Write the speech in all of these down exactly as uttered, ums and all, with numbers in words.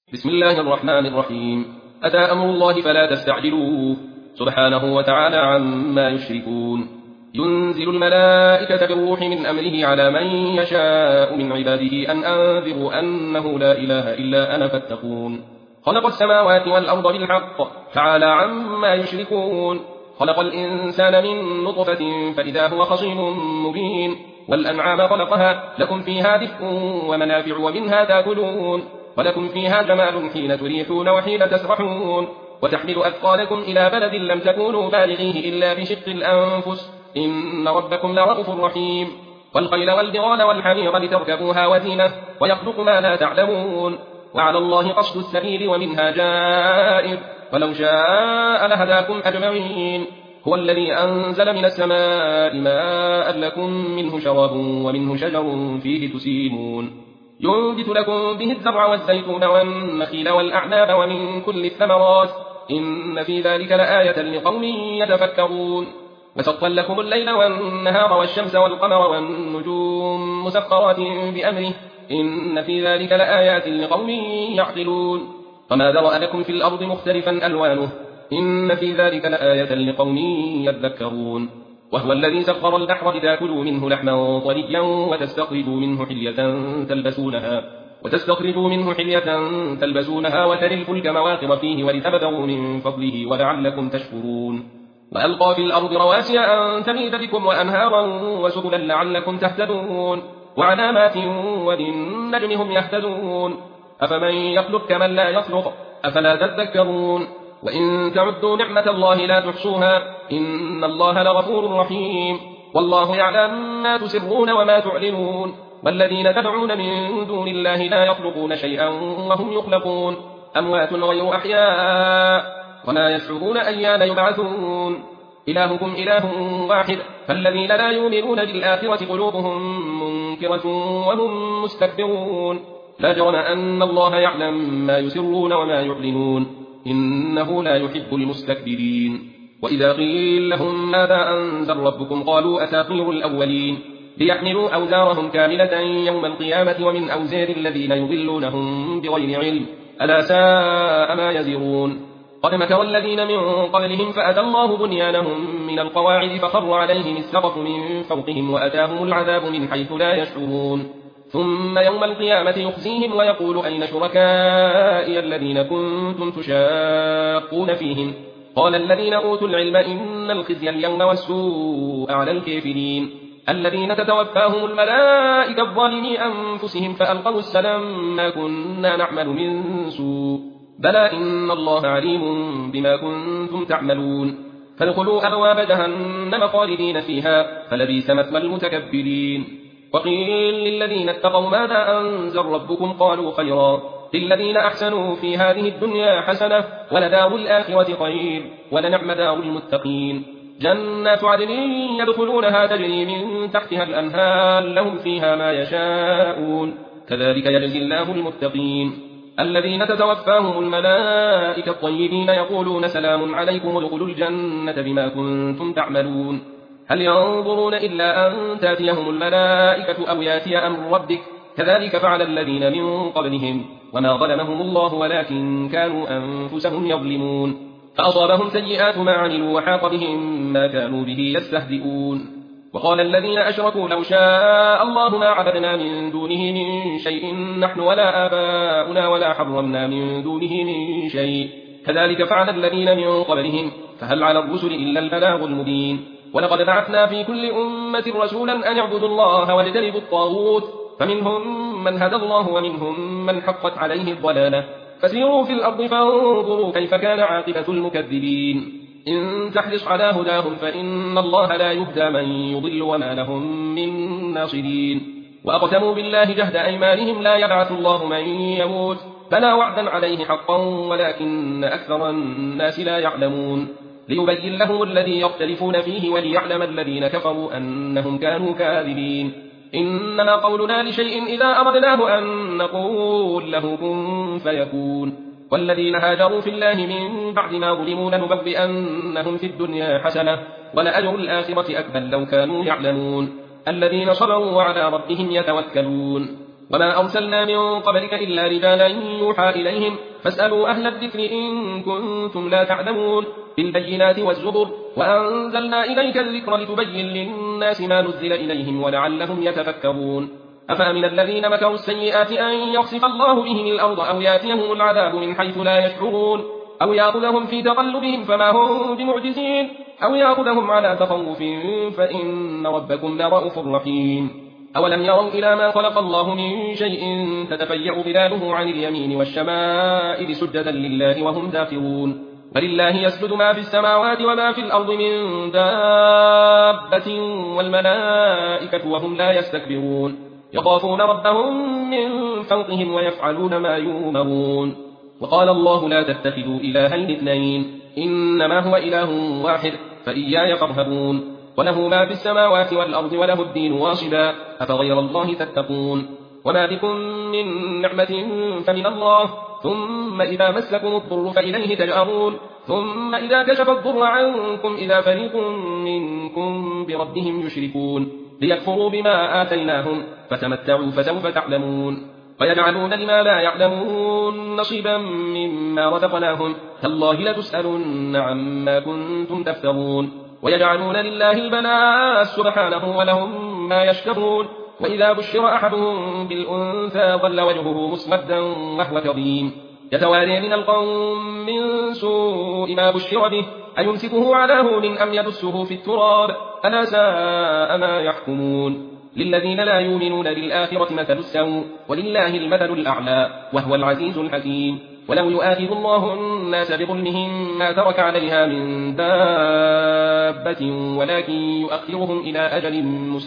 بسم الله الرحمن الرحيم. أتى أمر الله فلا تستعجلوه سبحانه وتعالى عما يشركون. ينزل الملائكة بالروح من أمره على من يشاء من عباده أن أنذروا أنه لا إله إلا أنا فاتقون. خلق السماوات والأرض بالحق تعالى عما يشركون. خلق الإنسان من نطفة فإذا هو خصيم مبين. والأنعام خلقها لكم فيها دفء ومنافع ومنها تأكلون. ولكم فيها جمال حين تريحون وحين تسرحون. وتحمل أثقالكم إلى بلد لم تكونوا بالغيه إلا بشق الأنفس إن ربكم لرؤوف رحيم. والخيل والبغال والحمير لتركبوها وزينة ويخلق ما لا تعلمون. وعلى الله قصد السبيل ومنها جائر ولو شاء لهداكم أجمعين. هو الذي أنزل من السماء ماء لكم منه شراب ومنه شجر فيه تسيمون. ينبت لكم به الزرع والزيتون والنخيل والأعناب ومن كل الثمرات إن في ذلك لآية لقوم يتفكرون. وسخر لكم الليل والنهار والشمس والقمر والنجوم مسخرات بأمره إن في ذلك لآيات لقوم يعقلون. وما ذرأ لكم في الأرض مختلفا ألوانه إن في ذلك لآية لقوم يذكرون. وهو الذي سخر البحر لتأكلوا منه لحما طريا وتستخرجوا منه حلية تلبسونها وتستخرجوا منه حلية تلبسونها وترى الفلك مواخر فيه ولتبتغوا من فضله ولعلكم تشكرون. وألقى في الأرض رواسي أن تميد بكم وأنهارا وسبلا لعلكم تهتدون. وعلامات وبالنجم هم يهتدون. أفمن يخلق كمن لا يخلق أفلا تذكرون. وإن تعدوا نعمة الله لا تحصوها إن الله لغفور رحيم. والله يعلم ما تسرون وما تعلنون. والذين تدعون من دون الله لا يخلقون شيئا وهم يخلقون أموات غير أحياء وما يشعرون أيان يبعثون. إلهكم إله واحد فالذين لا يؤمنون بالآخرة قلوبهم منكرة وهم مستكبرون. لا جرم أن الله يعلم ما يسرون وما يعلنون إنه لا يحب المستكبرين. وإذا قيل لهم ماذا أنزل ربكم قالوا أساطير الأولين ليحملوا أوزارهم كاملة يوم القيامة ومن أوزار الذين يضلونهم بغير علم ألا ساء ما يزرون. قد مكر الذين من قبلهم فأتى الله بنيانهم من القواعد فخر عليهم السقف من فوقهم وأتاهم العذاب من حيث لا يشعرون. ثم يوم القيامة يخزيهم ويقول أين شركائي الذين كنتم تشاقون فيهم قال الذين أوتوا العلم إن الخزي اليوم والسوء على الكافرين الذين تتوفاهم الملائكة الظالمي أنفسهم فألقوا السلام ما كنا نعمل من سوء بلى إن الله عليم بما كنتم تعملون. فادخلوا أبواب جهنم خالدين فيها فلبئس مثوى المتكبرين. وقيل للذين اتقوا ماذا أنزل ربكم قالوا خيرا للذين أحسنوا في هذه الدنيا حسنة ولدار الآخرة خير ولنعم دار المتقين. جنات عدن يدخلونها تجري من تحتها الأنهار لهم فيها ما يشاءون كذلك يجزي الله المتقين. الذين تتوفاهم الملائكة الطيبين يقولون سلام عليكم ادخلوا الجنة بما كنتم تعملون. هل ينظرون إلا أن تأتيهم الملائكة أو يأتي أمر ربك كذلك فعل الذين من قبلهم وما ظلمهم الله ولكن كانوا أنفسهم يظلمون. فأصابهم سيئات ما عملوا وحاق بهم ما كانوا به يستهزئون. وقال الذين أشركوا لو شاء الله ما عبدنا من دونه من شيء نحن ولا آباؤنا ولا حرمنا من دونه من شيء كذلك فعل الذين من قبلهم فهل على الرسل إلا البلاغ المبين. ولقد بعثنا في كل أمة رسولا أن يعبدوا الله واجتنبوا الطاغوت فمنهم من هدى الله ومنهم من حقت عليه الضلالة فسيروا في الأرض فانظروا كيف كان عاقبة المكذبين. إن تحرص على هداهم فإن الله لا يهدى من يضل وما لهم من ناصرين. وأقسموا بالله جهد أيمانهم لا يبعث الله من يموت بلى وعدا عليه حقا ولكن أكثر الناس لا يعلمون. ليبين لهم الذي يختلفون فيه وليعلم الذين كفروا أنهم كانوا كاذبين. إنما قولنا لشيء إذا أردناه أن نقول له كن فيكون. والذين هاجروا في الله من بعد ما ظلموا لنبوئنهم في الدنيا حسنة ولأجر الآخرة أكبر لو كانوا يعلمون. الذين صبروا وعلى ربهم يتوكلون. وما أرسلنا من قبلك إلا رجالا يوحى إليهم فاسألوا أهل الذكر إن كنتم لا تعلمون بالبينات والزبر وأنزلنا إليك الذكر لتبين للناس ما نزل إليهم ولعلهم يتفكرون أفأمن الذين مكروا السيئات أن يخسف الله بهم الأرض أو ياتيهم العذاب من حيث لا يشعرون أو يأخذهم في تقلبهم فما هم بمعجزين أو يأخذهم على تخوف فإن ربكم لرؤوف رحيم أولم يروا إلى ما خلق الله من شيء تتفيع ظلاله عن اليمين والشمائل سجدا لله وهم داخرون فلله يسجد ما في السماوات وما في الأرض من دابة والملائكة وهم لا يستكبرون يخافون ربهم من فوقهم ويفعلون ما يؤمرون وقال الله لا تتخذوا إلهين اثنين إنما هو إله واحد فإياي فارهبون وله ما في السماوات والأرض وله الدين واصبا أفغير الله تتقون وما بكم من نعمة فمن الله ثم إذا مسكم الضر فإليه تجأرون ثم إذا كشف الضر عنكم إذا فريق منكم بربهم يشركون ليكفروا بما آتيناهم فتمتعوا فسوف تعلمون ويجعلون لما لا يعلمون نصيبا مما رزقناهم تالله لتسألن عما كنتم تفترون ويجعلون لله البنات سبحانه ولهم ما يشتهون وإذا بشر أحدهم بالأنثى ظل وجهه مسودا وهو كظيم يتواري من القوم من سوء ما بشر به أيمسكه على هون أم يدسه في التراب ألا ساء ما يحكمون للذين لا يؤمنون بالآخرة مثل السوء ولله المثل الأعلى وهو العزيز الحكيم ولو يؤاخذ الله الناس بظلمهم ما ترك عليها من دابة ولكن يؤخرهم إلى أجل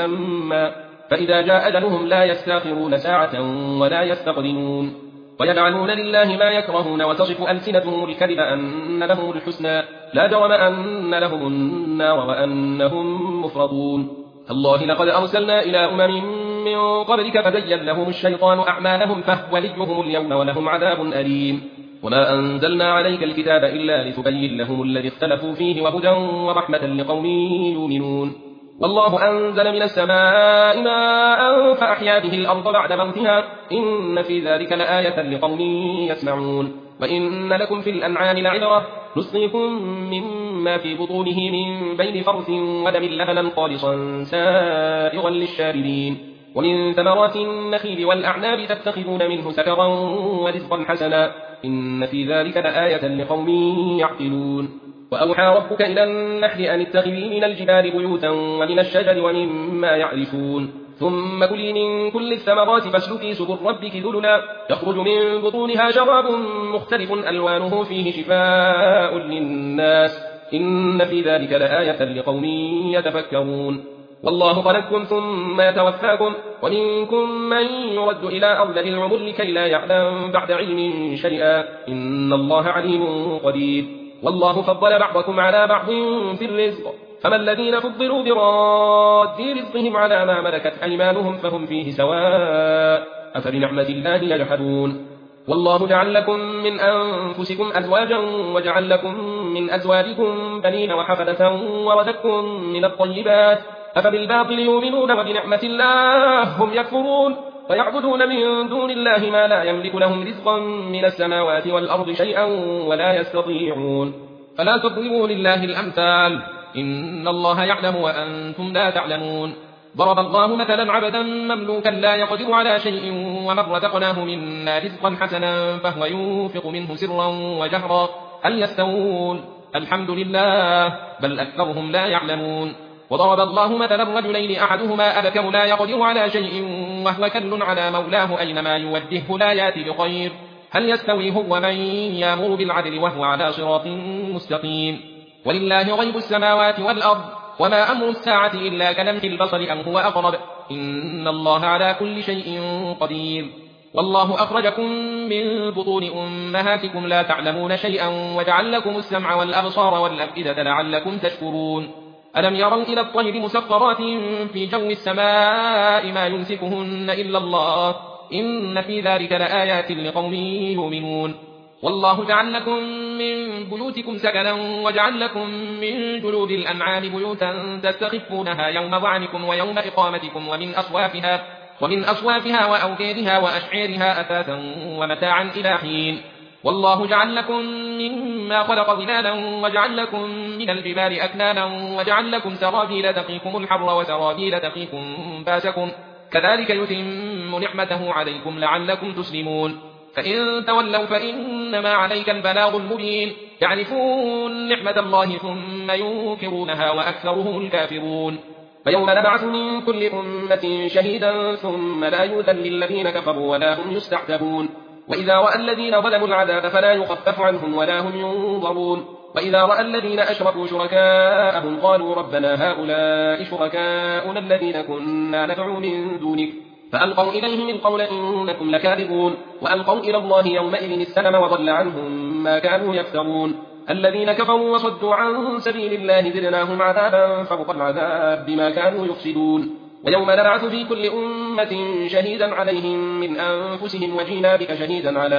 مسمى فإذا جاء أجلهم لا يستأخرون ساعة ولا يستقدمون ويجعلون لله ما يكرهون وتصف ألسنتهم الكذب أن لهم الحسنى لا جرم أن لهم النار وأنهم مفرطون الله لقد أرسلنا إلى أمم من قبلك فزين لهم الشيطان أعمالهم فهو وليهم اليوم ولهم عذاب أليم وما أنزلنا عليك الكتاب إلا لتبين لهم الذي اختلفوا فيه وهدى ورحمة لقوم يؤمنون والله أنزل من السماء ماء فأحيا به الأرض بعد موتها إن في ذلك لآية لقوم يسمعون وإن لكم في الأنعام لعبرة نسقيكم مما في بطونه من بين فرث ودم لبنا خالصا سائغا للشاربين ومن ثمرات النخيل والأعناب تتخذون منه سكرا ورزقا حسنا إن في ذلك لآية لقوم يعقلون وأوحى ربك إلى النحل أن اتخذي من الجبال بيوتا ومن الشجر ومما يعرشون ثم كلي من كل الثمرات فاسلكي سبل ربك ذللا يخرج من بطونها شراب مختلف ألوانه فيه شفاء للناس إن في ذلك لآية لقوم يتفكرون والله خلقكم ثم يتوفاكم ومنكم من يرد إلى أرض العمر لكي لا يعلم بعد علم شيئا إن الله عليم قدير والله فضل بعضكم على بعض في الرزق فما الذين فضلوا براد رزقهم على ما ملكت أيمانهم فهم فيه سواء أفبنعمة الله يجحدون والله جعل لكم من أنفسكم أزواجا وجعل لكم من أزواجكم بنين وحفدة ورزقكم من الطيبات أفبالباطل يؤمنون وبنعمة الله هم يكفرون ويعبدون من دون الله ما لا يملك لهم رزقا من السماوات والأرض شيئا ولا يستطيعون فلا تضربوا لله الأمثال إن الله يعلم وأنتم لا تعلمون ضرب الله مثلا عبدا مملوكا لا يقدر على شيء ومن رزقناه منا رزقا حسنا فهو ينفق منه سرا وجهرا هل يستوون الحمد لله بل أكثرهم لا يعلمون وضرب الله مثلا رجلين أحدهما أبكر لا يقدر على شيء وهو كل على مولاه أينما يوجهه لا يأتي بخير هل يستوي هو من يأمر بالعدل وهو على صراط مستقيم ولله غيب السماوات والأرض وما أمر الساعة إلا كلمح البصر أم هو أقرب إن الله على كل شيء قدير والله أخرجكم من بطون أمهاتكم لا تعلمون شيئا وجعل لكم السمع والأبصار والأفئدة لعلكم تشكرون ألم يروا إلى الطير مسخرات في جو السماء ما يمسكهن إلا الله إن في ذلك لآيات لقوم يؤمنون والله جعل لكم من بيوتكم سكنا وجعل لكم من جلود الأنعام بيوتا تستخفونها يوم ظعنكم ويوم إقامتكم ومن أصوافها ومن أصوافها وأوبارها وأشعيرها أثاثا ومتاعا إلى حين. والله جعل لكم مما خلق ظلالا وجعل لكم من الجبال أكنانا وجعل لكم سرابيل تقيكم الحر وسرابيل تقيكم باسكم كذلك يتم نعمته عليكم لعلكم تسلمون. فإن تولوا فإنما عليك البلاغ المبين. يعرفون نعمة الله ثم ينكرونها وأكثرهم الكافرون. فيوم نبعث من كل أمة شهيدا ثم لا يؤذن للذين كفروا ولا هم يستعتبون. وإذا رأى الذين ظلموا العذاب فلا يخفف عنهم ولا هم ينظرون. وإذا رأى الذين أشركوا شركاءهم قالوا ربنا هؤلاء شركاؤنا الذين كنا ندعو من دونك فألقوا إليهم القول إنكم لكاذبون. وألقوا إلى الله يومئذ السلم وضل عنهم ما كانوا يفترون. الذين كفروا وصدوا عن سبيل الله زدناهم عذابا فوق العذاب بما كانوا يفسدون. ويوم نبعث في كل أمة شهيدا عليهم من أنفسهم وجينا بك شهيدا على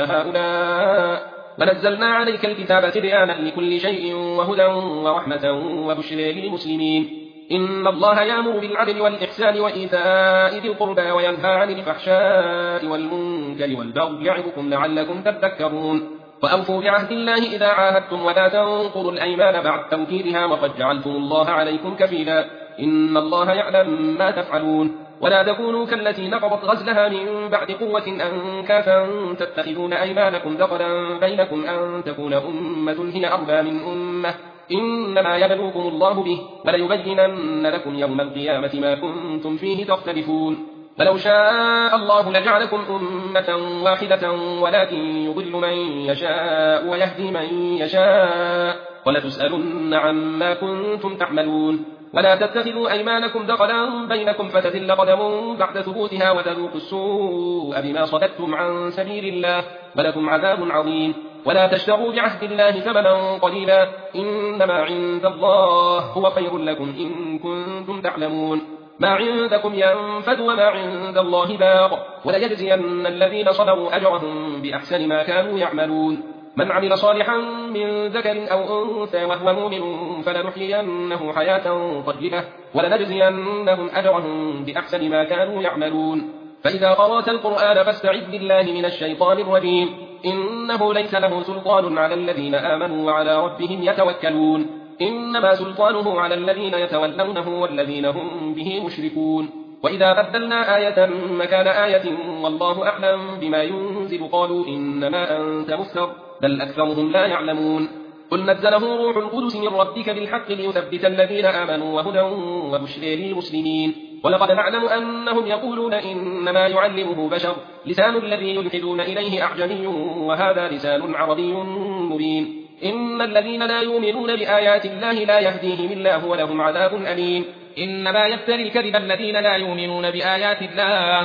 هؤلاء ونزلنا عليك الكتاب تبيانا لكل شيء وهدى ورحمة وبشرى للمسلمين. إن الله يأمر بالعدل والإحسان وإيتاء ذي القربى وينهى عن الفحشاء والمنكر والبغي يعظكم لعلكم تذكرون. وأوفوا بعهد الله إذا عاهدتم ولا تنقضوا الأيمان بعد توكيدها وقد جعلتم الله عليكم كفيلا. إن الله يعلم ما تفعلون. ولا تكونوا كالتي نقضت غزلها من بعد قوة أنكاثا تتخذون أيمانكم دخلا بينكم أن تكون أمة هي أربى من أمة إنما يبلوكم الله به وليبينن لكم يوم القيامة ما كنتم فيه تختلفون. ولو شاء الله لجعلكم أمة واحدة ولكن يضل من يشاء ويهدي من يشاء ولتسألن عما كنتم تعملون. ولا تتخذوا أيمانكم دخلا بينكم فتزل قدم بعد ثبوتها وتذوقوا السوء بما صددتم عن سبيل الله ولكم عذاب عظيم. ولا تشتروا بعهد الله ثمنا قليلا إنما عند الله هو خير لكم إن كنتم تعلمون. ما عندكم ينفد وما عند الله باق وليجزين الذين صبروا أجرهم بأحسن ما كانوا يعملون. من عمل صالحا من ذكر أو أنثى وهو مؤمن فلنحيينه حياة طيبة ولنجزينهم أجرهم بأحسن ما كانوا يعملون. فإذا قرأت القرآن فاستعذ بالله من الشيطان الرجيم إنه ليس له سلطان على الذين آمنوا وعلى ربهم يتوكلون. إنما سلطانه على الذين يتولونه والذين هم به مشركون. وإذا بدلنا آية مكان آية والله أعلم بما ينزل قالوا إنما أنت مفتر بل أكثرهم لا يعلمون. قل نزله روح القدس من ربك بالحق ليثبت الذين آمنوا وهدى وبشرى للمسلمين. ولقد نعلم أنهم يقولون إنما يعلمه بشر لسان الذي يلحدون إليه أعجمي وهذا لسان عربي مبين. إن الذين لا يؤمنون بآيات الله لا يهديهم الله ولهم عذاب أليم. إنما يفتري الكذب الذين لا يؤمنون بآيات الله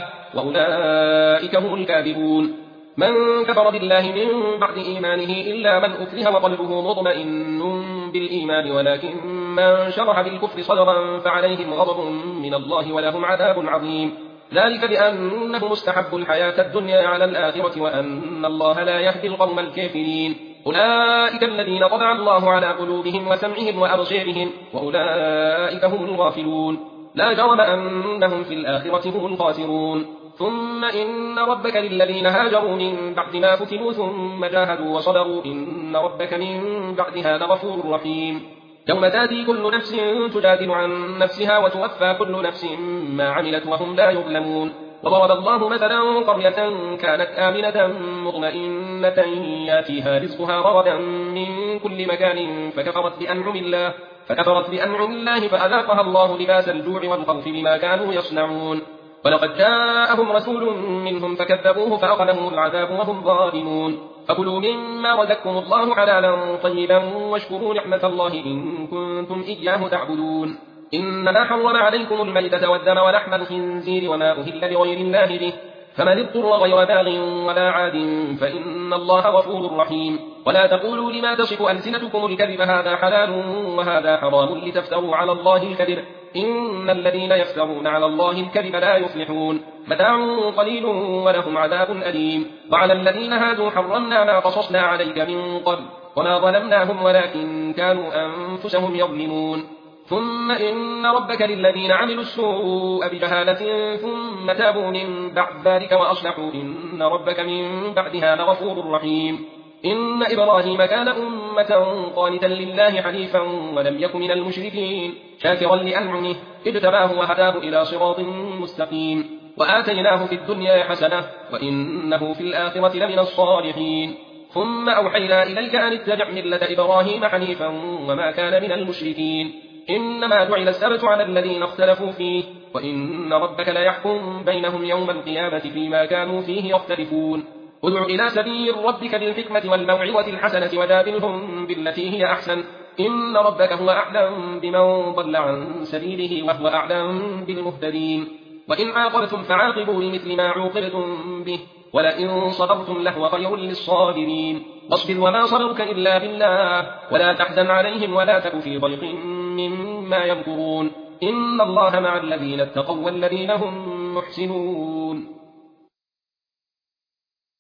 وأولئك هم الكاذبون. من كفر بالله من بعد إيمانه إلا من أكره وقلبه مطمئن بالإيمان ولكن من شرح بالكفر صدرا فعليهم غضب من الله ولهم عذاب عظيم. ذلك بأنه مستحب الحياة الدنيا على الآخرة وأن الله لا يهدي القوم الكافرين. أولئك الذين طبع الله على قلوبهم وسمعهم وأبصارهم وأولئك هم الغافلون. لا جرم أنهم في الآخرة هم الخاسرون. ثم إن ربك للذين هاجروا من بعد ما فتنوا ثم جاهدوا وصبروا إن ربك من بعدها لغفور رحيم. يوم تاتي كل نفس تجادل عن نفسها وتوفى كل نفس ما عملت وهم لا يظلمون. وضرب الله مثلا قرية كانت آمنة مطمئنة ياتيها رزقها رغدا من كل مكان فكفرت بأنعم الله فكفرت بأنعم الله فأذاقها الله لباس الجوع والخوف بما كانوا يصنعون. ولقد جاءهم رسول منهم فكذبوه فأخذهم العذاب وهم ظالمون. فكلوا مما رزقكم الله حلالا طيبا واشكروا نعمة الله إن كنتم إياه تعبدون. إنما حرم عليكم الميتة والدم ولحم الخنزير وما أهل لغير الله به فمن اضطر غير باغ ولا عاد فإن الله غفور رحيم. ولا تقولوا لما تصف ألسنتكم الكذب هذا حلال وهذا حرام لتفتروا على الله الكذب إن الذين يفترون على الله الكذب لا يفلحون. متاع قليل ولهم عذاب أليم. وعلى الذين هادوا حرمنا ما قصصنا عليك من قبل وما ظلمناهم ولكن كانوا أنفسهم يظلمون. ثم إن ربك للذين عملوا السوء بجهالة ثم تابوا من بعد ذلك وأصلحوا إن ربك من بعدها لغفور رحيم. إن إبراهيم كان أمة قانتا لله حنيفا ولم يك من المشركين شاكرا لأنعمه اجتباه وهداه إلى صراط مستقيم وآتيناه في الدنيا حسنة وإنه في الآخرة لمن الصالحين. ثم أوحينا إليك أن اتبع ملة إبراهيم حنيفا وما كان من المشركين. إنما جعل السبت على الذين اختلفوا فيه وإن ربك لا يحكم بينهم يوم القيامة فيما كانوا فيه يختلفون. ادع إلى سبيل ربك بالحكمة والموعظة الحسنة وجادلهم بالتي هي أحسن إن ربك هو أعلم بمن ضل عن سبيله وهو أعلم بالمهتدين. وإن عاقبتم فعاقبوا بمثل ما عوقبتم به ولئن صبرتم لهو خير للصابرين. واصبر وما صبرك إلا بالله ولا تحزن عليهم ولا تك في ضيق مما يمكرون إن الله مع الذين اتقوا والذين هم محسنون.